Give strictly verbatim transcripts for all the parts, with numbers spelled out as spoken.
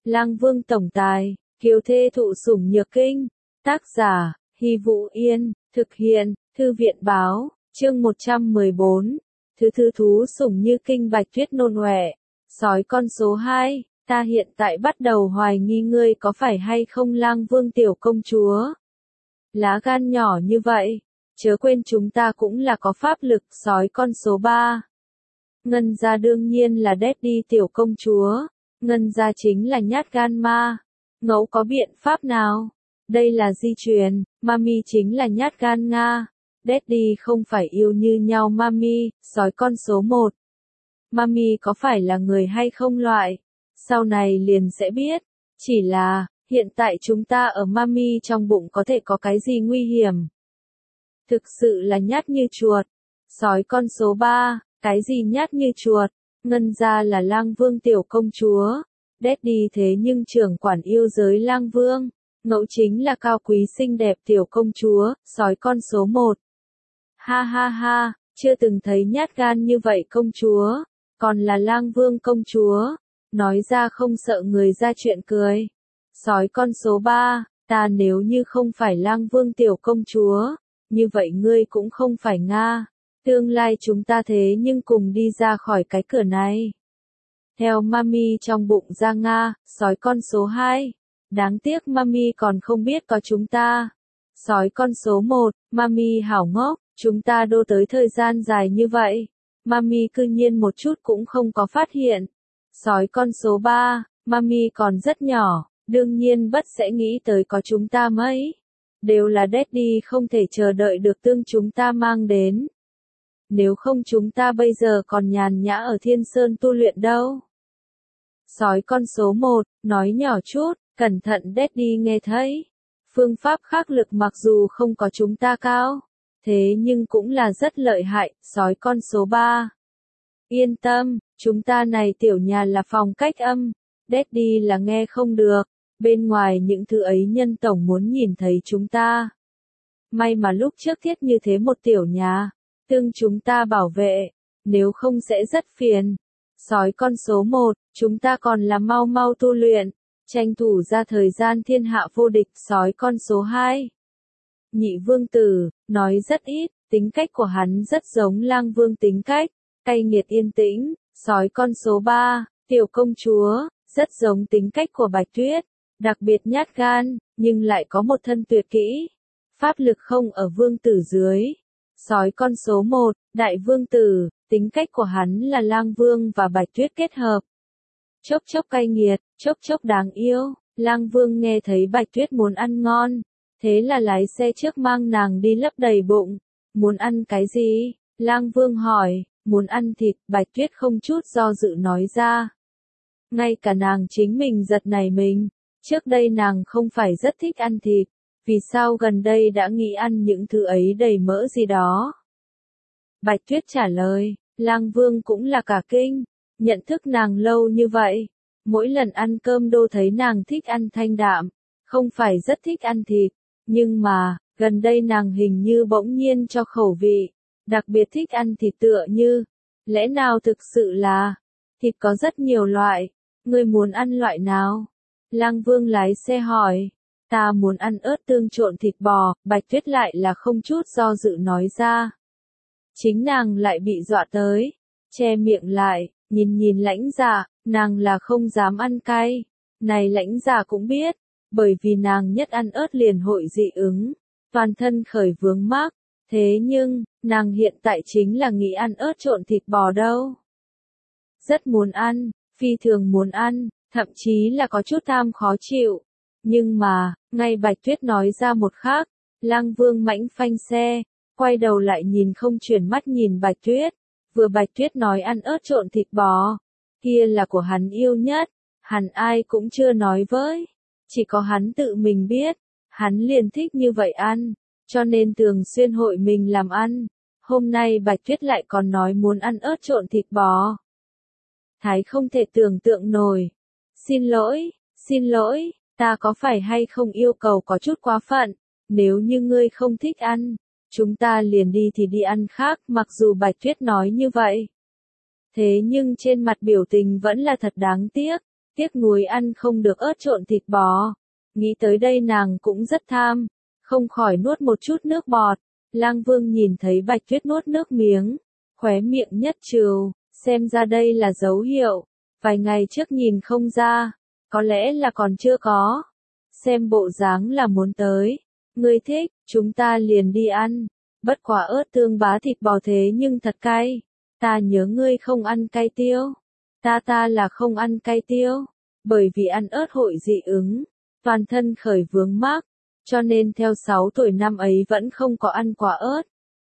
Lang Vương tổng tài, kiều thê thụ sủng nhược kinh. Tác giả, Hy Vũ Yên, thực hiện, Thư viện báo, chương một trăm mười bốn. Thứ thư thú sủng như kinh Bạch Tuyết nôn ọe. Sói con số hai, ta hiện tại bắt đầu hoài nghi ngươi có phải hay không Lang Vương tiểu công chúa. Lá gan nhỏ như vậy, chớ quên chúng ta cũng là có pháp lực. Sói con số ba. Ngân gia đương nhiên là Daddy tiểu công chúa. Ngân gia chính là nhát gan ma. Ngẫu có biện pháp nào? Đây là di truyền, Mami chính là nhát gan Nga. Daddy không phải yêu như nhau Mami. Sói con số một. Mami có phải là người hay không loại? Sau này liền sẽ biết. Chỉ là, hiện tại chúng ta ở Mami trong bụng có thể có cái gì nguy hiểm? Thực sự là nhát như chuột. Sói con số ba, cái gì nhát như chuột? Ngân gia là Lang Vương tiểu công chúa. Daddy thế nhưng trưởng quản yêu giới Lang Vương. Ngẫu chính là cao quý xinh đẹp tiểu công chúa. Sói con số một. Ha ha ha, chưa từng thấy nhát gan như vậy công chúa. Còn là Lang Vương công chúa. Nói ra không sợ người ra chuyện cười. Sói con số ba, ta nếu như không phải Lang Vương tiểu công chúa, như vậy ngươi cũng không phải Nga. Tương lai chúng ta thế nhưng cùng đi ra khỏi cái cửa này. Theo Mami trong bụng ra Nga. Sói con số hai. Đáng tiếc Mami còn không biết có chúng ta. Sói con số một, Mami hảo ngốc, chúng ta đô tới thời gian dài như vậy. Mami cư nhiên một chút cũng không có phát hiện. Sói con số ba, Mami còn rất nhỏ, đương nhiên bất sẽ nghĩ tới có chúng ta mấy. Đều là Daddy không thể chờ đợi được tương chúng ta mang đến. Nếu không chúng ta bây giờ còn nhàn nhã ở Thiên Sơn tu luyện đâu. Sói con số một, nói nhỏ chút, cẩn thận Daddy nghe thấy. Phương pháp khắc lực mặc dù không có chúng ta cao, thế nhưng cũng là rất lợi hại. Sói con số ba. Yên tâm, chúng ta này tiểu nhà là phòng cách âm. Daddy là nghe không được. Bên ngoài những thứ ấy nhân tổng muốn nhìn thấy chúng ta. May mà lúc trước thiết như thế một tiểu nhà, tương chúng ta bảo vệ, nếu không sẽ rất phiền. Sói con số một, chúng ta còn là mau mau tu luyện, tranh thủ ra thời gian thiên hạ vô địch. Sói con số hai. Nhị vương tử, nói rất ít, tính cách của hắn rất giống Lang Vương tính cách, cay nghiệt yên tĩnh. Sói con số ba, tiểu công chúa, rất giống tính cách của Bạch Tuyết, đặc biệt nhát gan, nhưng lại có một thân tuyệt kỹ. Pháp lực không ở vương tử dưới. Sói con số một, đại vương tử, tính cách của hắn là Lang Vương và Bạch Tuyết kết hợp. Chốc chốc cay nghiệt, chốc chốc đáng yêu. Lang Vương nghe thấy Bạch Tuyết muốn ăn ngon, thế là lái xe trước mang nàng đi lấp đầy bụng. Muốn ăn cái gì? Lang Vương hỏi. Muốn ăn thịt. Bạch Tuyết không chút do dự nói ra. Ngay cả nàng chính mình giật nảy mình. Trước đây nàng không phải rất thích ăn thịt, vì sao gần đây đã nghĩ ăn những thứ ấy đầy mỡ gì đó? Bạch Tuyết trả lời. Lang Vương cũng là cả kinh, nhận thức nàng lâu như vậy, mỗi lần ăn cơm đô thấy nàng thích ăn thanh đạm, không phải rất thích ăn thịt, nhưng mà, gần đây nàng hình như bỗng nhiên cho khẩu vị, đặc biệt thích ăn thịt tựa như, lẽ nào thực sự là, thịt có rất nhiều loại, ngươi muốn ăn loại nào? Lang Vương lái xe hỏi. Ta muốn ăn ớt tương trộn thịt bò. Bạch Tuyết lại là không chút do dự nói ra. Chính nàng lại bị dọa tới, che miệng lại, nhìn nhìn Lãnh Dạ, nàng là không dám ăn cay. Này Lãnh Dạ cũng biết, bởi vì nàng nhất ăn ớt liền hội dị ứng, toàn thân khởi vướng mắc. Thế nhưng, nàng hiện tại chính là nghĩ ăn ớt trộn thịt bò đâu. Rất muốn ăn, phi thường muốn ăn, thậm chí là có chút tham khó chịu. Nhưng mà, ngay Bạch Tuyết nói ra một khác, Lang Vương mãnh phanh xe, quay đầu lại nhìn không chuyển mắt nhìn Bạch Tuyết. Vừa Bạch Tuyết nói ăn ớt trộn thịt bò, kia là của hắn yêu nhất, hắn ai cũng chưa nói với, chỉ có hắn tự mình biết, hắn liền thích như vậy ăn, cho nên thường xuyên hội mình làm ăn. Hôm nay Bạch Tuyết lại còn nói muốn ăn ớt trộn thịt bò. Thái không thể tưởng tượng nổi. Xin lỗi, xin lỗi, ta có phải hay không yêu cầu có chút quá phận, nếu như ngươi không thích ăn, chúng ta liền đi thì đi ăn khác. Mặc dù Bạch Tuyết nói như vậy, thế nhưng trên mặt biểu tình vẫn là thật đáng tiếc, tiếc nuối ăn không được ớt trộn thịt bò. Nghĩ tới đây nàng cũng rất tham, không khỏi nuốt một chút nước bọt. Lang Vương nhìn thấy Bạch Tuyết nuốt nước miếng, khóe miệng nhất trừ, xem ra đây là dấu hiệu. Vài ngày trước nhìn không ra, có lẽ là còn chưa có. Xem bộ dáng là muốn tới. Ngươi thích, chúng ta liền đi ăn. Bất quả ớt tương bá thịt bò thế nhưng thật cay. Ta nhớ ngươi không ăn cay tiêu. Ta ta là không ăn cay tiêu. Bởi vì ăn ớt hội dị ứng, toàn thân khởi vướng mắc, cho nên theo sáu tuổi năm ấy vẫn không có ăn quả ớt.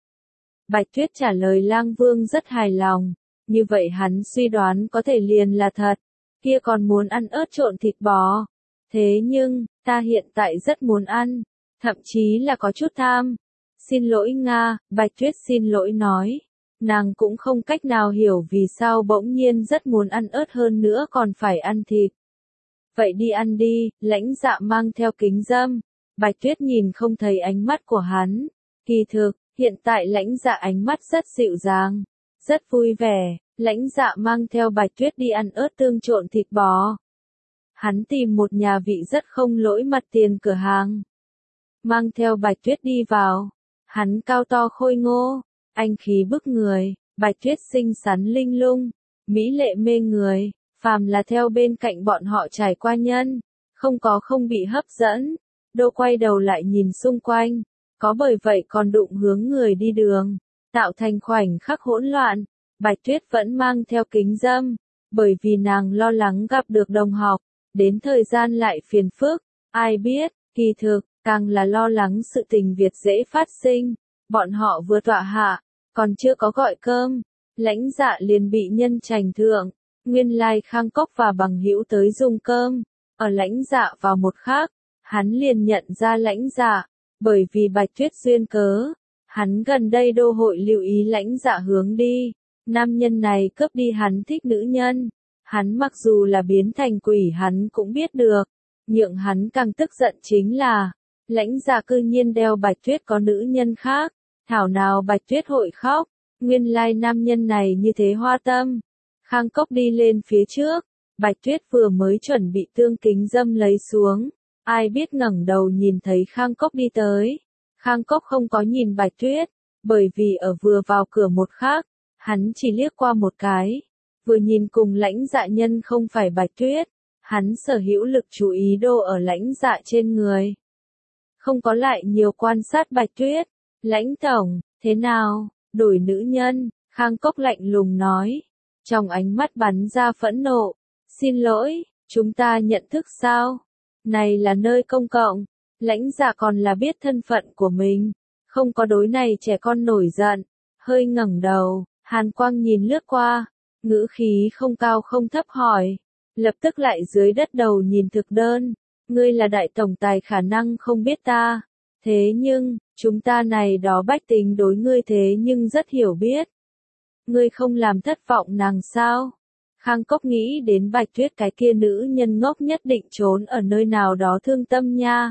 Bạch Tuyết trả lời Lang Vương rất hài lòng, như vậy hắn suy đoán có thể liền là thật, kia còn muốn ăn ớt trộn thịt bò. Thế nhưng, ta hiện tại rất muốn ăn, thậm chí là có chút tham. Xin lỗi Nga, Bạch Tuyết xin lỗi nói. Nàng cũng không cách nào hiểu vì sao bỗng nhiên rất muốn ăn ớt hơn nữa còn phải ăn thịt. Vậy đi ăn đi, Lãnh Dạ mang theo kính dâm. Bạch Tuyết nhìn không thấy ánh mắt của hắn. Kỳ thực, hiện tại Lãnh Dạ ánh mắt rất dịu dàng, rất vui vẻ. Lãnh Dạ mang theo Bạch Tuyết đi ăn ớt tương trộn thịt bò. Hắn tìm một nhà vị rất không lỗi mặt tiền cửa hàng. Mang theo Bạch Tuyết đi vào. Hắn cao to khôi ngô, anh khí bức người. Bạch Tuyết xinh xắn linh lung, mỹ lệ mê người. Phàm là theo bên cạnh bọn họ trải qua nhân, không có không bị hấp dẫn. Đô quay đầu lại nhìn xung quanh, có bởi vậy còn đụng hướng người đi đường, tạo thành khoảnh khắc hỗn loạn. Bạch Tuyết vẫn mang theo kính dâm, bởi vì nàng lo lắng gặp được đồng học, đến thời gian lại phiền phức. Ai biết, kỳ thực, càng là lo lắng sự tình việc dễ phát sinh. Bọn họ vừa tọa hạ, còn chưa có gọi cơm, Lãnh Dạ liền bị nhân trành thượng. Nguyên lai Khang Cốc và bằng hữu tới dùng cơm, ở Lãnh Dạ vào một khác, hắn liền nhận ra Lãnh Dạ, bởi vì Bạch Tuyết duyên cớ, hắn gần đây đô hội lưu ý Lãnh Dạ hướng đi, nam nhân này cướp đi hắn thích nữ nhân, hắn mặc dù là biến thành quỷ hắn cũng biết được, nhượng hắn càng tức giận chính là, Lãnh Dạ cư nhiên đeo Bạch Tuyết có nữ nhân khác, thảo nào Bạch Tuyết hội khóc, nguyên lai nam nhân này như thế hoa tâm. Khang Cốc đi lên phía trước, Bạch Tuyết vừa mới chuẩn bị tương kính dâm lấy xuống, ai biết ngẩng đầu nhìn thấy Khang Cốc đi tới. Khang Cốc không có nhìn Bạch Tuyết, bởi vì ở vừa vào cửa một khác, hắn chỉ liếc qua một cái, vừa nhìn cùng Lãnh Dạ nhân không phải Bạch Tuyết, hắn sở hữu lực chú ý đô ở Lãnh Dạ trên người. Không có lại nhiều quan sát Bạch Tuyết, Lãnh tổng, thế nào, đổi nữ nhân, Khang Cốc lạnh lùng nói. Trong ánh mắt bắn ra phẫn nộ, xin lỗi, chúng ta nhận thức sao? Này là nơi công cộng, Lãnh Dạ còn là biết thân phận của mình, không có đối này trẻ con nổi giận, hơi ngẩng đầu, hàn quang nhìn lướt qua, ngữ khí không cao không thấp hỏi, lập tức lại dưới đất đầu nhìn thực đơn, ngươi là đại tổng tài khả năng không biết ta, thế nhưng, chúng ta này đó bách tính đối ngươi thế nhưng rất hiểu biết. Ngươi không làm thất vọng nàng sao? Khang Cốc nghĩ đến Bạch Tuyết cái kia nữ nhân ngốc nhất định trốn ở nơi nào đó thương tâm nha.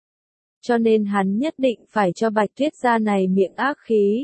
Cho nên hắn nhất định phải cho Bạch Tuyết ra này miệng ác khí.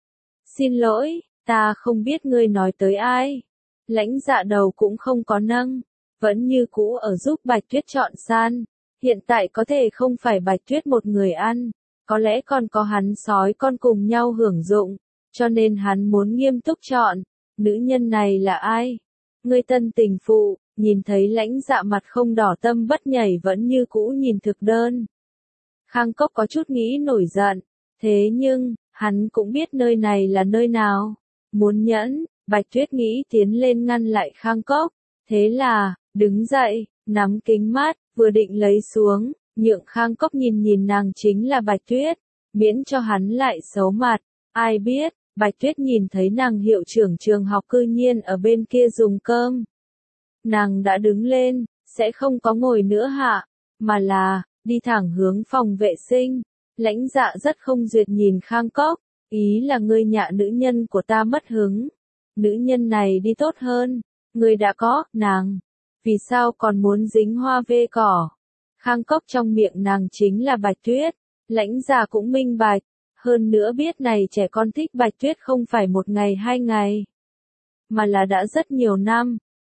Xin lỗi, ta không biết ngươi nói tới ai. Lãnh Dạ đầu cũng không có nâng, vẫn như cũ ở giúp Bạch Tuyết chọn san. Hiện tại có thể không phải Bạch Tuyết một người ăn, có lẽ còn có hắn sói con cùng nhau hưởng dụng. Cho nên hắn muốn nghiêm túc chọn, nữ nhân này là ai? Ngươi tân tình phụ, nhìn thấy Lãnh Dạ mặt không đỏ tâm bất nhảy vẫn như cũ nhìn thực đơn. Khang Cốc có chút nghĩ nổi giận, thế nhưng, hắn cũng biết nơi này là nơi nào. Muốn nhẫn, Bạch Tuyết nghĩ tiến lên ngăn lại Khang Cốc, thế là, đứng dậy, nắm kính mát, vừa định lấy xuống, nhượng Khang Cốc nhìn nhìn nàng chính là Bạch Tuyết, miễn cho hắn lại xấu mặt, ai biết. Bạch Tuyết nhìn thấy nàng hiệu trưởng trường học cư nhiên ở bên kia dùng cơm. Nàng đã đứng lên, sẽ không có ngồi nữa hạ, mà là, đi thẳng hướng phòng vệ sinh. Lãnh Dạ rất không duyệt nhìn Khang Cốc, ý là ngươi nhạ nữ nhân của ta mất hứng. Nữ nhân này đi tốt hơn, ngươi đã có, nàng. Vì sao còn muốn dính hoa vê cỏ? Khang Cốc trong miệng nàng chính là Bạch Tuyết, Lãnh Dạ cũng minh bạch. Hơn nữa biết này trẻ con thích Bạch Tuyết không phải một ngày hai ngày, mà là đã rất nhiều năm,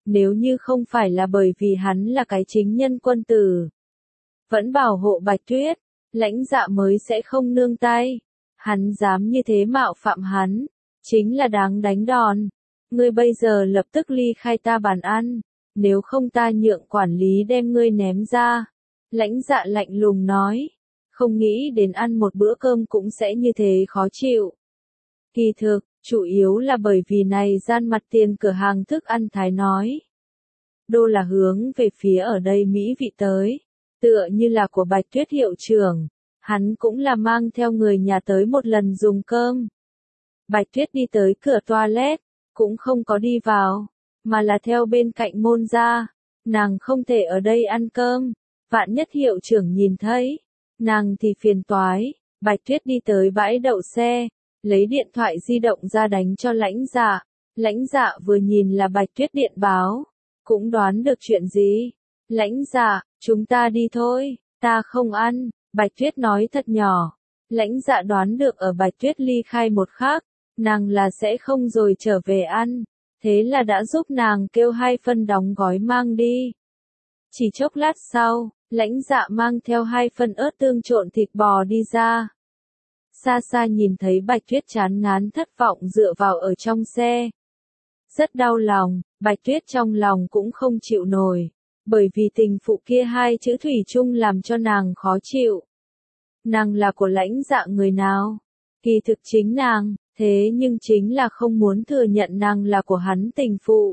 nếu như không phải là bởi vì hắn là cái chính nhân quân tử, vẫn bảo hộ Bạch Tuyết, Lãnh Dạ mới sẽ không nương tay. Hắn dám như thế mạo phạm hắn, chính là đáng đánh đòn. Ngươi bây giờ lập tức ly khai ta bàn ăn, nếu không ta nhượng quản lý đem ngươi ném ra. Lãnh Dạ lạnh lùng nói, không nghĩ đến ăn một bữa cơm cũng sẽ như thế khó chịu. Kỳ thực, chủ yếu là bởi vì này gian mặt tiền cửa hàng thức ăn Thái nói. Đô là hướng về phía ở đây mỹ vị tới, tựa như là của Bạch Tuyết hiệu trưởng, hắn cũng là mang theo người nhà tới một lần dùng cơm. Bạch Tuyết đi tới cửa toilet, cũng không có đi vào, mà là theo bên cạnh môn ra, nàng không thể ở đây ăn cơm, vạn nhất hiệu trưởng nhìn thấy, nàng thì phiền toái. Bạch Tuyết đi tới bãi đậu xe, lấy điện thoại di động ra đánh cho Lãnh Dạ. Lãnh Dạ vừa nhìn là Bạch Tuyết điện báo, cũng đoán được chuyện gì. Lãnh Dạ, chúng ta đi thôi, ta không ăn, Bạch Tuyết nói thật nhỏ. Lãnh Dạ đoán được ở Bạch Tuyết ly khai một khắc, nàng là sẽ không rồi trở về ăn, thế là đã giúp nàng kêu hai phân đóng gói mang đi. Chỉ chốc lát sau, Lãnh Dạ mang theo hai phân ớt tương trộn thịt bò đi ra. Xa xa nhìn thấy Bạch Tuyết chán ngán thất vọng dựa vào ở trong xe. Rất đau lòng, Bạch Tuyết trong lòng cũng không chịu nổi, bởi vì tình phụ kia hai chữ thủy chung làm cho nàng khó chịu. Nàng là của Lãnh Dạ người nào? Kỳ thực chính nàng, thế nhưng chính là không muốn thừa nhận nàng là của hắn tình phụ.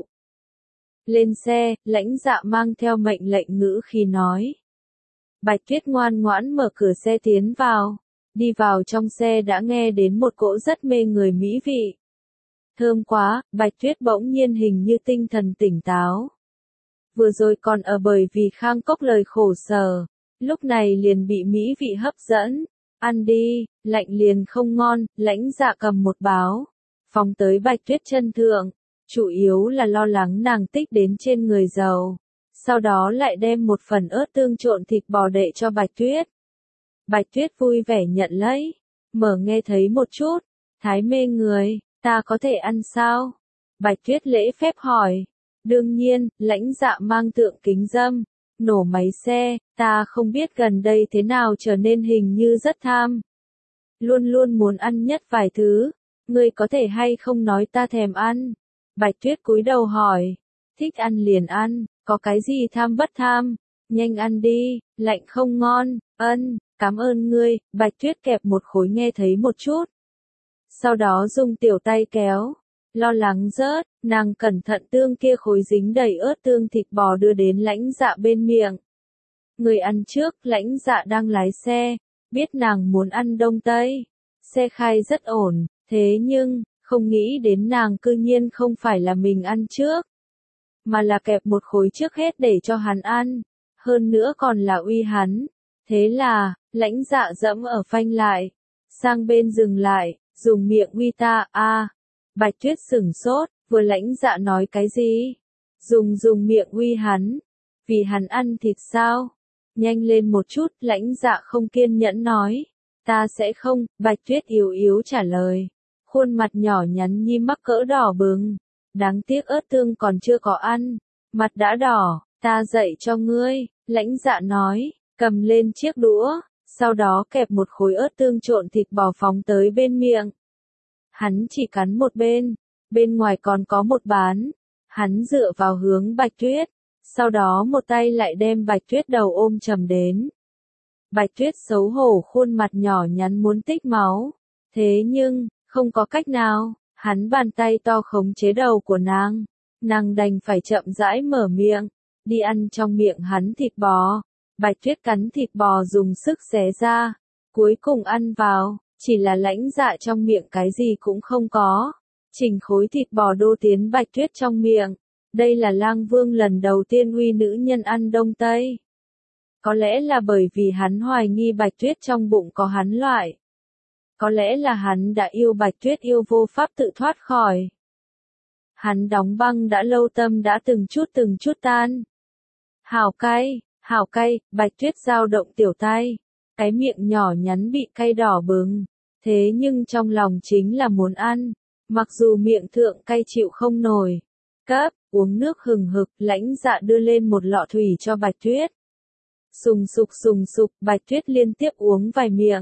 Lên xe, Lãnh Dạ mang theo mệnh lệnh ngữ khi nói. Bạch Tuyết ngoan ngoãn mở cửa xe tiến vào. Đi vào trong xe đã nghe đến một cỗ rất mê người mỹ vị. Thơm quá, Bạch Tuyết bỗng nhiên hình như tinh thần tỉnh táo. Vừa rồi còn ở bởi vì Khang Cốc lời khổ sở, lúc này liền bị mỹ vị hấp dẫn. Ăn đi, lạnh liền không ngon. Lãnh Dạ cầm một báo, phóng tới Bạch Tuyết chân thượng, chủ yếu là lo lắng nàng tích đến trên người dầu. Sau đó lại đem một phần ớt tương trộn thịt bò đệ cho Bạch Tuyết. Bạch Tuyết vui vẻ nhận lấy, mở nghe thấy một chút, thái mê người, ta có thể ăn sao? Bạch Tuyết lễ phép hỏi. Đương nhiên, Lãnh Dạ mang tượng kính dâm, nổ máy xe, ta không biết gần đây thế nào trở nên hình như rất tham. Luôn luôn muốn ăn nhất vài thứ, ngươi có thể hay không nói ta thèm ăn? Bạch Tuyết cúi đầu hỏi, thích ăn liền ăn, có cái gì tham bất tham, nhanh ăn đi, lạnh không ngon, ân. Cảm ơn ngươi, Bạch Tuyết kẹp một khối nghe thấy một chút. Sau đó dùng tiểu tay kéo, lo lắng rớt, nàng cẩn thận tương kia khối dính đầy ớt tương thịt bò đưa đến Lãnh Dạ bên miệng. Người ăn trước, Lãnh Dạ đang lái xe, biết nàng muốn ăn đông tây. Xe khai rất ổn, thế nhưng, không nghĩ đến nàng cư nhiên không phải là mình ăn trước, mà là kẹp một khối trước hết để cho hắn ăn, hơn nữa còn là uy hắn. Thế là, Lãnh Dạ dẫm ở phanh lại, sang bên dừng lại, dùng miệng uy ta, a. À. Bạch Tuyết sửng sốt, vừa Lãnh Dạ nói cái gì? Dùng dùng miệng uy hắn, vì hắn ăn thịt sao? Nhanh lên một chút, Lãnh Dạ không kiên nhẫn nói, ta sẽ không. Bạch Tuyết yếu yếu trả lời, khuôn mặt nhỏ nhắn nhi mắc cỡ đỏ bừng, đáng tiếc ớt tương còn chưa có ăn, mặt đã đỏ, ta dạy cho ngươi. Lãnh Dạ nói. Cầm lên chiếc đũa, sau đó kẹp một khối ớt tương trộn thịt bò phóng tới bên miệng. Hắn chỉ cắn một bên, bên ngoài còn có một bán. Hắn dựa vào hướng Bạch Tuyết, sau đó một tay lại đem Bạch Tuyết đầu ôm chầm đến. Bạch Tuyết xấu hổ khuôn mặt nhỏ nhắn muốn tích máu. Thế nhưng, không có cách nào, hắn bàn tay to khống chế đầu của nàng. Nàng đành phải chậm rãi mở miệng, đi ăn trong miệng hắn thịt bò. Bạch Tuyết cắn thịt bò dùng sức xé ra, cuối cùng ăn vào, chỉ là Lãnh Dạ trong miệng cái gì cũng không có. Chỉnh khối thịt bò đô tiến Bạch Tuyết trong miệng. Đây là Lang Vương lần đầu tiên uy nữ nhân ăn đông tây. Có lẽ là bởi vì hắn hoài nghi Bạch Tuyết trong bụng có hắn loại. Có lẽ là hắn đã yêu Bạch Tuyết yêu vô pháp tự thoát khỏi. Hắn đóng băng đã lâu tâm đã từng chút từng chút tan. Hảo cay. Hảo cay, Bạch Tuyết dao động tiểu tay, cái miệng nhỏ nhắn bị cay đỏ bừng, thế nhưng trong lòng chính là muốn ăn, mặc dù miệng thượng cay chịu không nổi. Cấp, uống nước hừng hực, Lãnh Dạ đưa lên một lọ thủy cho Bạch Tuyết. Sùng sục sùng sục, Bạch Tuyết liên tiếp uống vài miệng.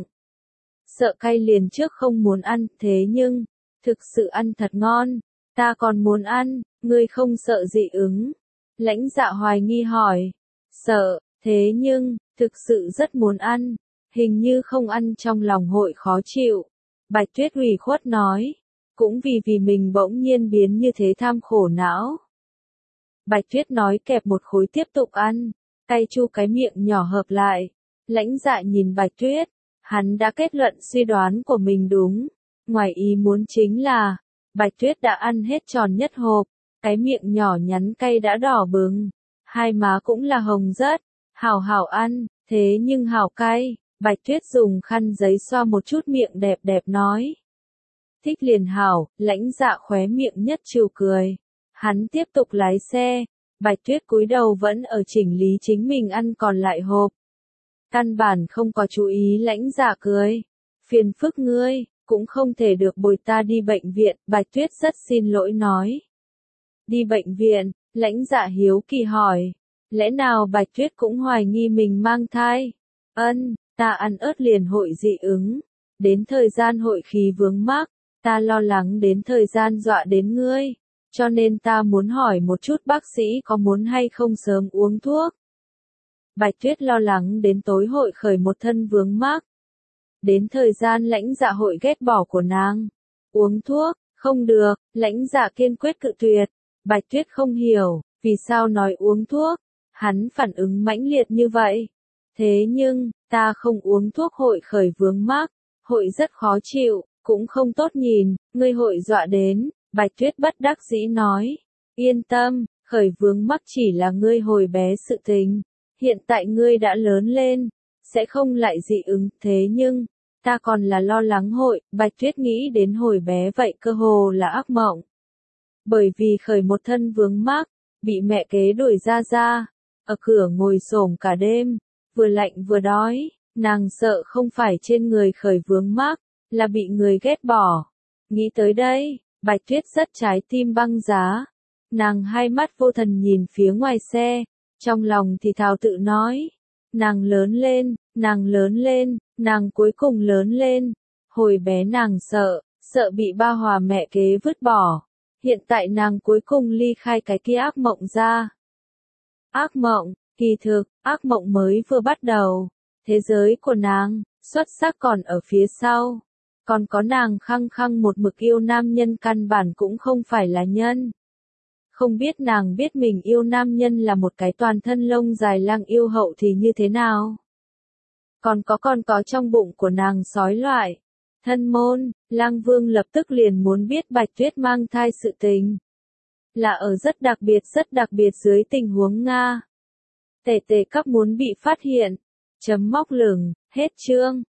Sợ cay liền trước không muốn ăn, thế nhưng, thực sự ăn thật ngon, ta còn muốn ăn, ngươi không sợ dị ứng? Lãnh Dạ hoài nghi hỏi. Sợ, thế nhưng, thực sự rất muốn ăn, hình như không ăn trong lòng hội khó chịu. Bạch Tuyết ủy khuất nói, cũng vì vì mình bỗng nhiên biến như thế tham khổ não. Bạch Tuyết nói kẹp một khối tiếp tục ăn, cay chu cái miệng nhỏ hợp lại. Lãnh Dạ nhìn Bạch Tuyết, hắn đã kết luận suy đoán của mình đúng. Ngoài ý muốn chính là, Bạch Tuyết đã ăn hết tròn nhất hộp, cái miệng nhỏ nhắn cay đã đỏ bừng, hai má cũng là hồng rất, hảo hảo ăn, thế nhưng hảo cay. Bạch Tuyết dùng khăn giấy xoa một chút miệng đẹp đẹp nói. Thích liền hảo, Lãnh Dạ khóe miệng nhất trừ cười. Hắn tiếp tục lái xe, Bạch Tuyết cúi đầu vẫn ở chỉnh lý chính mình ăn còn lại hộp. Căn bản không có chú ý Lãnh Dạ cười. Phiền phức ngươi, cũng không thể được bồi ta đi bệnh viện, Bạch Tuyết rất xin lỗi nói. Đi bệnh viện, Lãnh Dạ hiếu kỳ hỏi. Lẽ nào Bạch Tuyết cũng hoài nghi mình mang thai? Ân, ta ăn ớt liền hội dị ứng. Đến thời gian hội khí vướng mắc, ta lo lắng đến thời gian dọa đến ngươi. Cho nên ta muốn hỏi một chút bác sĩ có muốn hay không sớm uống thuốc. Bạch Tuyết lo lắng đến tối hội khởi một thân vướng mắc. Đến thời gian Lãnh Dạ hội ghét bỏ của nàng. Uống thuốc, không được, Lãnh Dạ kiên quyết cự tuyệt. Bạch Tuyết không hiểu, vì sao nói uống thuốc. Hắn phản ứng mãnh liệt như vậy. Thế nhưng, ta không uống thuốc hội khởi vướng mắc, hội rất khó chịu, cũng không tốt nhìn, ngươi hội dọa đến. Bạch Tuyết bất đắc dĩ nói, yên tâm, khởi vướng mắc chỉ là ngươi hồi bé sự tình, hiện tại ngươi đã lớn lên, sẽ không lại dị ứng, thế nhưng, ta còn là lo lắng hội, Bạch Tuyết nghĩ đến hồi bé vậy cơ hồ là ác mộng. Bởi vì khởi một thân vướng mắc, bị mẹ kế đuổi ra ra, ở cửa ngồi xổm cả đêm, vừa lạnh vừa đói, nàng sợ không phải trên người khởi vướng mắc, là bị người ghét bỏ. Nghĩ tới đây, Bạch Tuyết rất trái tim băng giá. Nàng hai mắt vô thần nhìn phía ngoài xe, trong lòng thì thào tự nói. Nàng lớn lên, nàng lớn lên, nàng cuối cùng lớn lên. Hồi bé nàng sợ, sợ bị ba hòa mẹ kế vứt bỏ. Hiện tại nàng cuối cùng ly khai cái kia ác mộng ra. Ác mộng, kỳ thực, ác mộng mới vừa bắt đầu. Thế giới của nàng, xuất sắc còn ở phía sau. Còn có nàng khăng khăng một mực yêu nam nhân căn bản cũng không phải là nhân. Không biết nàng biết mình yêu nam nhân là một cái toàn thân lông dài lang yêu hậu thì như thế nào? Còn có còn có trong bụng của nàng sói loại. Thân môn, Lang Vương lập tức liền muốn biết Bạch Tuyết mang thai sự tình. Là ở rất đặc biệt rất đặc biệt dưới tình huống Nga. Tề tề cấp muốn bị phát hiện. Chấm móc lửng, hết chương.